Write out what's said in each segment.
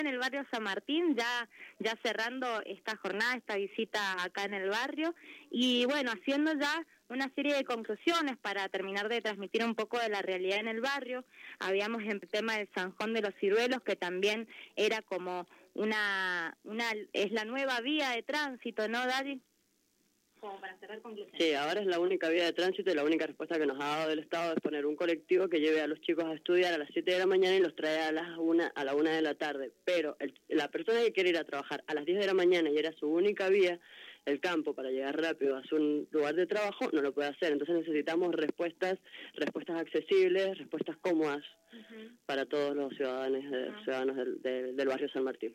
en el barrio San Martín, ya cerrando esta jornada, esta visita acá en el barrio, y bueno, haciendo ya una serie de conclusiones para terminar de transmitir un poco de la realidad en el barrio. Habíamos el tema del Zanjón de los Ciruelos, que también era como es la nueva vía de tránsito, ¿no, Daddy? Como para cerrar conclusiones. Sí, ahora es la única vía de tránsito y la única respuesta que nos ha dado el Estado es poner un colectivo que lleve a los chicos a estudiar a las 7 de la mañana y los trae a la 1 de la tarde. Pero la persona que quiere ir a trabajar a las 10 de la mañana y era su única vía, el campo, para llegar rápido a su lugar de trabajo, no lo puede hacer. Entonces necesitamos respuestas accesibles, respuestas cómodas para todos los ciudadanos del barrio San Martín.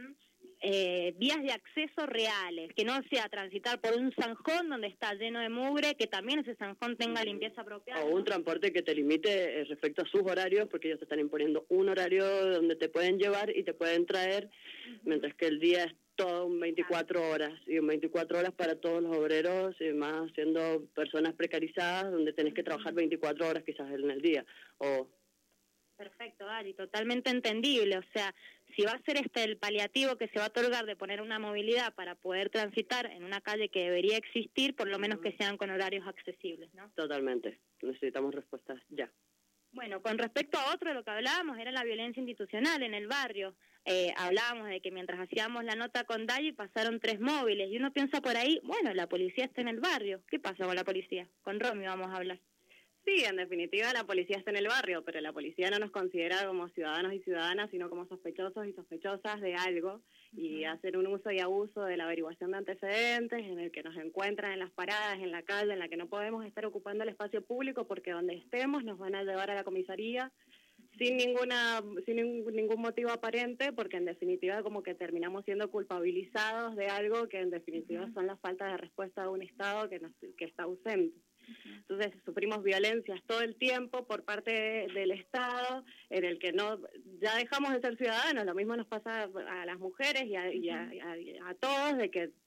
Vías de acceso reales, que no sea transitar por un zanjón donde está lleno de mugre, que también ese zanjón tenga limpieza apropiada. O un transporte que te limite respecto a sus horarios, porque ellos te están imponiendo un horario donde te pueden llevar y te pueden traer, mientras que el día es todo un 24 horas, y un 24 horas para todos los obreros, y más siendo personas precarizadas, donde tenés que trabajar 24 horas quizás en el día, o... Perfecto, Ari, totalmente entendible. O sea, si va a ser el paliativo que se va a otorgar de poner una movilidad para poder transitar en una calle que debería existir, por lo menos que sean con horarios accesibles, ¿no? Totalmente. Necesitamos respuestas ya. Bueno, con respecto a otro de lo que hablábamos, era la violencia institucional en el barrio. Hablábamos de que mientras hacíamos la nota con Dayi pasaron 3 móviles y uno piensa por ahí, bueno, la policía está en el barrio. ¿Qué pasa con la policía? Con Romy vamos a hablar. Sí, en definitiva la policía está en el barrio, pero la policía no nos considera como ciudadanos y ciudadanas, sino como sospechosos y sospechosas de algo, y hacen un uso y abuso de la averiguación de antecedentes, en el que nos encuentran en las paradas, en la calle, en la que no podemos estar ocupando el espacio público, porque donde estemos nos van a llevar a la comisaría sin ningún motivo aparente, porque en definitiva como que terminamos siendo culpabilizados de algo que en definitiva son las faltas de respuesta de un Estado que está ausente. Entonces sufrimos violencias todo el tiempo por parte del Estado, en el que ya dejamos de ser ciudadanos. Lo mismo nos pasa a las mujeres y a todos, de que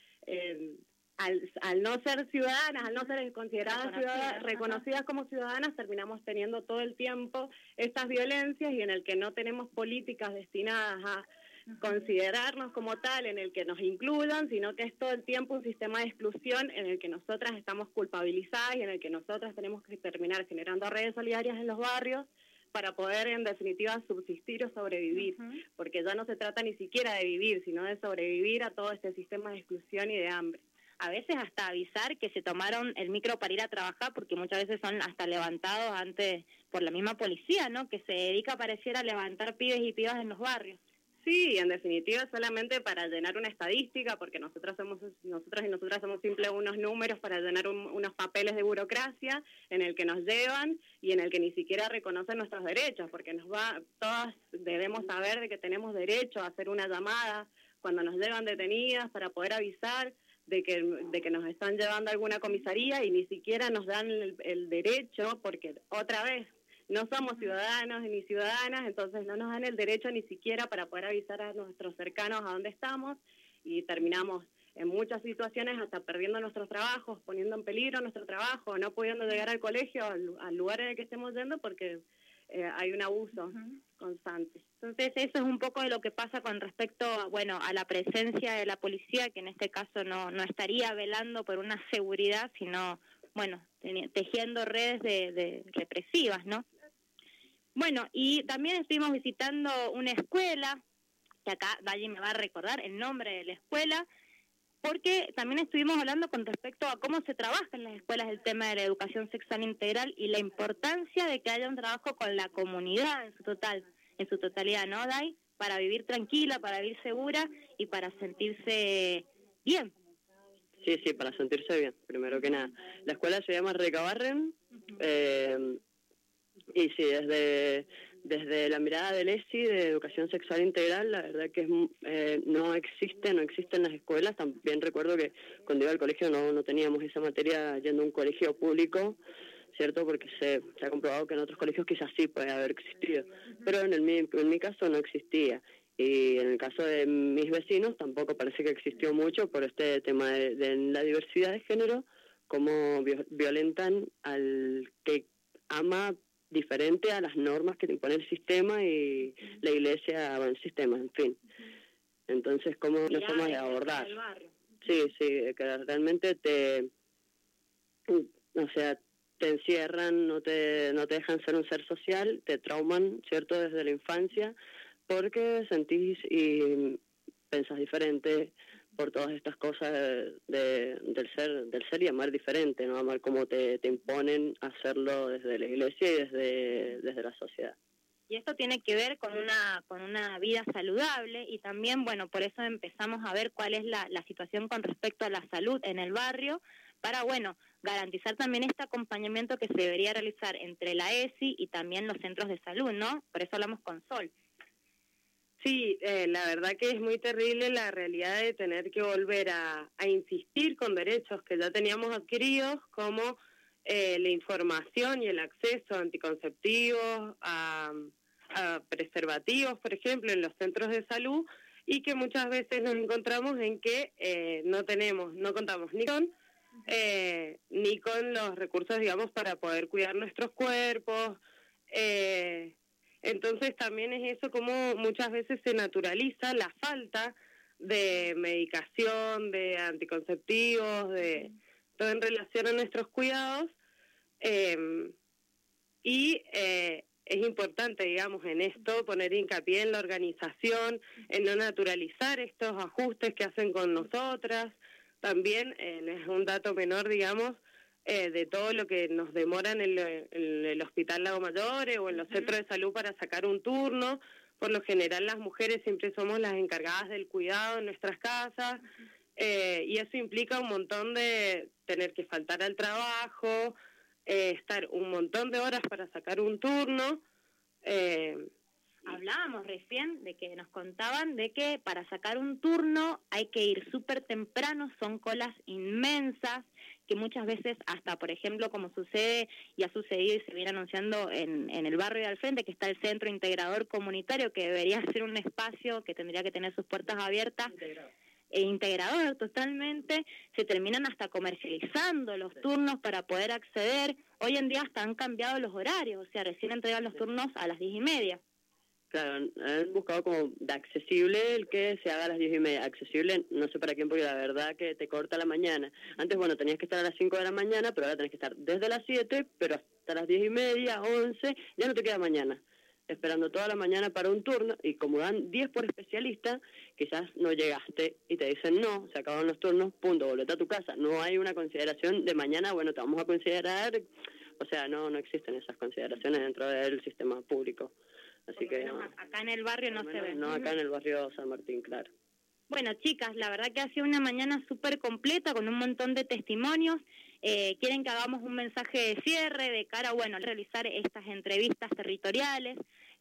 al no ser ciudadanas, al no ser consideradas reconocidas como ciudadanas, terminamos teniendo todo el tiempo estas violencias, y en el que no tenemos políticas destinadas a considerarnos como tal, en el que nos incluyan, sino que es todo el tiempo un sistema de exclusión en el que nosotras estamos culpabilizadas y en el que nosotras tenemos que terminar generando redes solidarias en los barrios para poder en definitiva subsistir o sobrevivir, porque ya no se trata ni siquiera de vivir, sino de sobrevivir a todo este sistema de exclusión y de hambre. A veces hasta avisar que se tomaron el micro para ir a trabajar, porque muchas veces son hasta levantados antes por la misma policía, ¿no? Que se dedica, pareciera, a levantar pibes y pibas en los barrios. Sí, en definitiva solamente para llenar una estadística, porque nosotros y nosotras somos simples unos números para llenar unos papeles de burocracia en el que nos llevan y en el que ni siquiera reconocen nuestros derechos, porque todas debemos saber de que tenemos derecho a hacer una llamada cuando nos llevan detenidas para poder avisar de que nos están llevando a alguna comisaría, y ni siquiera nos dan el derecho, porque otra vez no somos ciudadanos ni ciudadanas, entonces no nos dan el derecho ni siquiera para poder avisar a nuestros cercanos a dónde estamos, y terminamos en muchas situaciones hasta perdiendo nuestros trabajos, poniendo en peligro nuestro trabajo, no pudiendo llegar al colegio, al lugar en el que estemos yendo, porque hay un abuso constante. Entonces eso es un poco de lo que pasa con respecto a la presencia de la policía, que en este caso no estaría velando por una seguridad, sino tejiendo redes de represivas, ¿no? Bueno, y también estuvimos visitando una escuela, que acá Dayi me va a recordar el nombre de la escuela, porque también estuvimos hablando con respecto a cómo se trabaja en las escuelas el tema de la educación sexual integral y la importancia de que haya un trabajo con la comunidad en su totalidad, ¿no, Dayi? Para vivir tranquila, para vivir segura y para sentirse bien. Sí, para sentirse bien, primero que nada. La escuela se llama Recabarren, y sí, desde la mirada del ESI, de educación sexual integral, la verdad que no existe en las escuelas. También recuerdo que cuando iba al colegio no teníamos esa materia yendo a un colegio público, ¿cierto? Porque se ha comprobado que en otros colegios quizás sí puede haber existido, pero en mi caso no existía. Y en el caso de mis vecinos tampoco parece que existió mucho por este tema de la diversidad de género, cómo violentan al que ama diferente a las normas que te impone el sistema y la iglesia va en sistema, en fin. Entonces, ¿cómo una forma de abordar? Sí, que realmente o sea, te encierran, no te dejan ser un ser social, te trauman, ¿cierto?, desde la infancia, porque sentís y pensás diferente por todas estas cosas del ser y amar diferente, ¿no? Amar como te imponen hacerlo desde la iglesia y desde la sociedad. Y esto tiene que ver con una vida saludable y también, bueno, por eso empezamos a ver cuál es la situación con respecto a la salud en el barrio, para, bueno, garantizar también este acompañamiento que se debería realizar entre la ESI y también los centros de salud, ¿no? Por eso hablamos con Sol. Sí, la verdad que es muy terrible la realidad de tener que volver a insistir con derechos que ya teníamos adquiridos, como la información y el acceso a anticonceptivos, a preservativos, por ejemplo, en los centros de salud, y que muchas veces nos encontramos en que no contamos ni con los recursos, digamos, para poder cuidar nuestros cuerpos. Entonces también es eso, como muchas veces se naturaliza la falta de medicación, de anticonceptivos, de todo en relación a nuestros cuidados, y es importante, digamos, en esto poner hincapié en la organización, en no naturalizar estos ajustes que hacen con nosotras. También es un dato menor, digamos, de todo lo que nos demoran en el Hospital Lago Mayor o en los centros de salud para sacar un turno. Por lo general las mujeres siempre somos las encargadas del cuidado en nuestras casas, y eso implica un montón de tener que faltar al trabajo, estar un montón de horas para sacar un turno. Hablábamos recién de que nos contaban de que para sacar un turno hay que ir súper temprano, son colas inmensas, que muchas veces hasta, por ejemplo, como sucede y ha sucedido y se viene anunciando en el barrio de al frente, que está el Centro Integrador Comunitario, que debería ser un espacio que tendría que tener sus puertas abiertas, integrador totalmente, se terminan hasta comercializando los turnos para poder acceder. Hoy en día hasta han cambiado los horarios, o sea, recién entregan los turnos a las 10:30. Claro, han buscado como de accesible el que se haga a las 10:30. Accesible, no sé para quién, porque la verdad que te corta la mañana. Antes, bueno, tenías que estar a las 5 de la mañana, pero ahora tenés que estar desde las 7, pero hasta las 10:30, 11, ya no te queda mañana. Esperando toda la mañana para un turno, y como dan 10 por especialista, quizás no llegaste y te dicen no, se acabaron los turnos, punto, volvete a tu casa. No hay una consideración de mañana, bueno, te vamos a considerar, o sea, no existen esas consideraciones dentro del sistema público. Así que no, acá en el barrio no se ve. No, acá en el barrio San Martín, claro. Bueno, chicas, la verdad que ha sido una mañana súper completa con un montón de testimonios. Quieren que hagamos un mensaje de cierre de cara, bueno, a realizar estas entrevistas territoriales,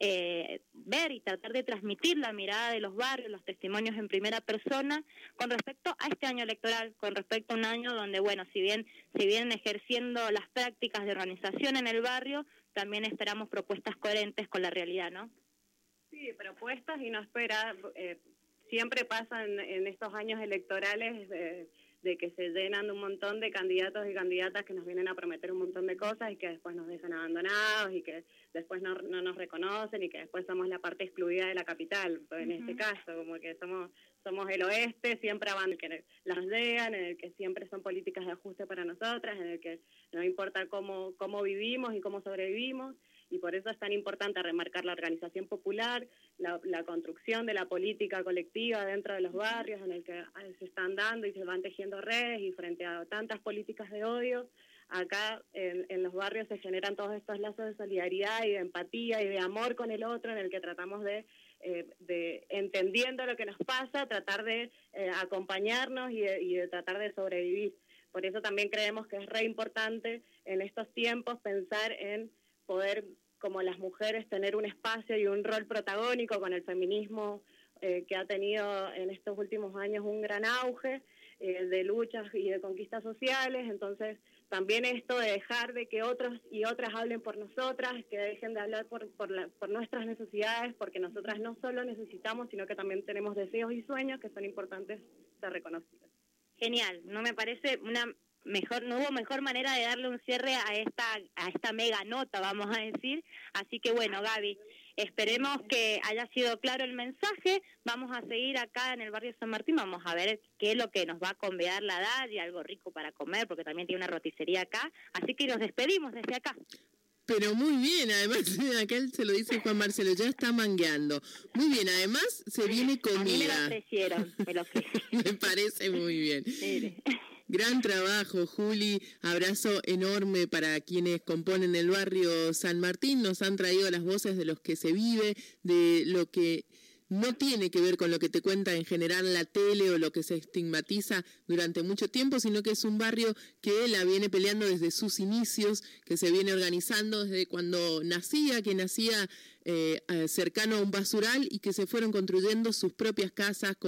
ver y tratar de transmitir la mirada de los barrios, los testimonios en primera persona con respecto a este año electoral, con respecto a un año donde, bueno, si bien se vienen ejerciendo las prácticas de organización en el barrio, también esperamos propuestas coherentes con la realidad, ¿no? Sí, propuestas y no esperar. Siempre pasa en estos años electorales de que se llenan un montón de candidatos y candidatas que nos vienen a prometer un montón de cosas y que después nos dejan abandonados y que después no nos reconocen y que después somos la parte excluida de la capital, en este caso, como que somos el oeste, siempre que las llegan, en el que siempre son políticas de ajuste para nosotras, en el que no importa cómo vivimos y cómo sobrevivimos. Y por eso es tan importante remarcar la organización popular, la construcción de la política colectiva dentro de los barrios, en el que se están dando y se van tejiendo redes, y frente a tantas políticas de odio, acá en los barrios se generan todos estos lazos de solidaridad y de empatía y de amor con el otro, en el que tratamos de entendiendo lo que nos pasa, tratar de acompañarnos y de tratar de sobrevivir. Por eso también creemos que es re importante en estos tiempos pensar en poder, como las mujeres, tener un espacio y un rol protagónico con el feminismo que ha tenido en estos últimos años un gran auge de luchas y de conquistas sociales. Entonces también esto de dejar de que otros y otras hablen por nosotras, que dejen de hablar por nuestras necesidades, porque nosotras no solo necesitamos, sino que también tenemos deseos y sueños que son importantes ser reconocidos. Genial, no me parece una no hubo mejor manera de darle un cierre a esta mega nota, vamos a decir. Así que bueno, Gaby, esperemos que haya sido claro el mensaje. Vamos a seguir acá en el barrio San Martín, vamos a ver qué es lo que nos va a convidar la Dalia, algo rico para comer, porque también tiene una roticería acá. Así que nos despedimos desde acá. Pero muy bien, además, acá se lo dice Juan Marcelo, ya está mangueando. Muy bien, además se viene comida. A mí me lo ofrecieron, Me parece muy bien. Mire. Gran trabajo, Juli. Abrazo enorme para quienes componen el barrio San Martín. Nos han traído las voces de los que se vive, de lo que no tiene que ver con lo que te cuenta en general la tele o lo que se estigmatiza durante mucho tiempo, sino que es un barrio que la viene peleando desde sus inicios, que se viene organizando desde cuando nacía, cercano a un basural y que se fueron construyendo sus propias casas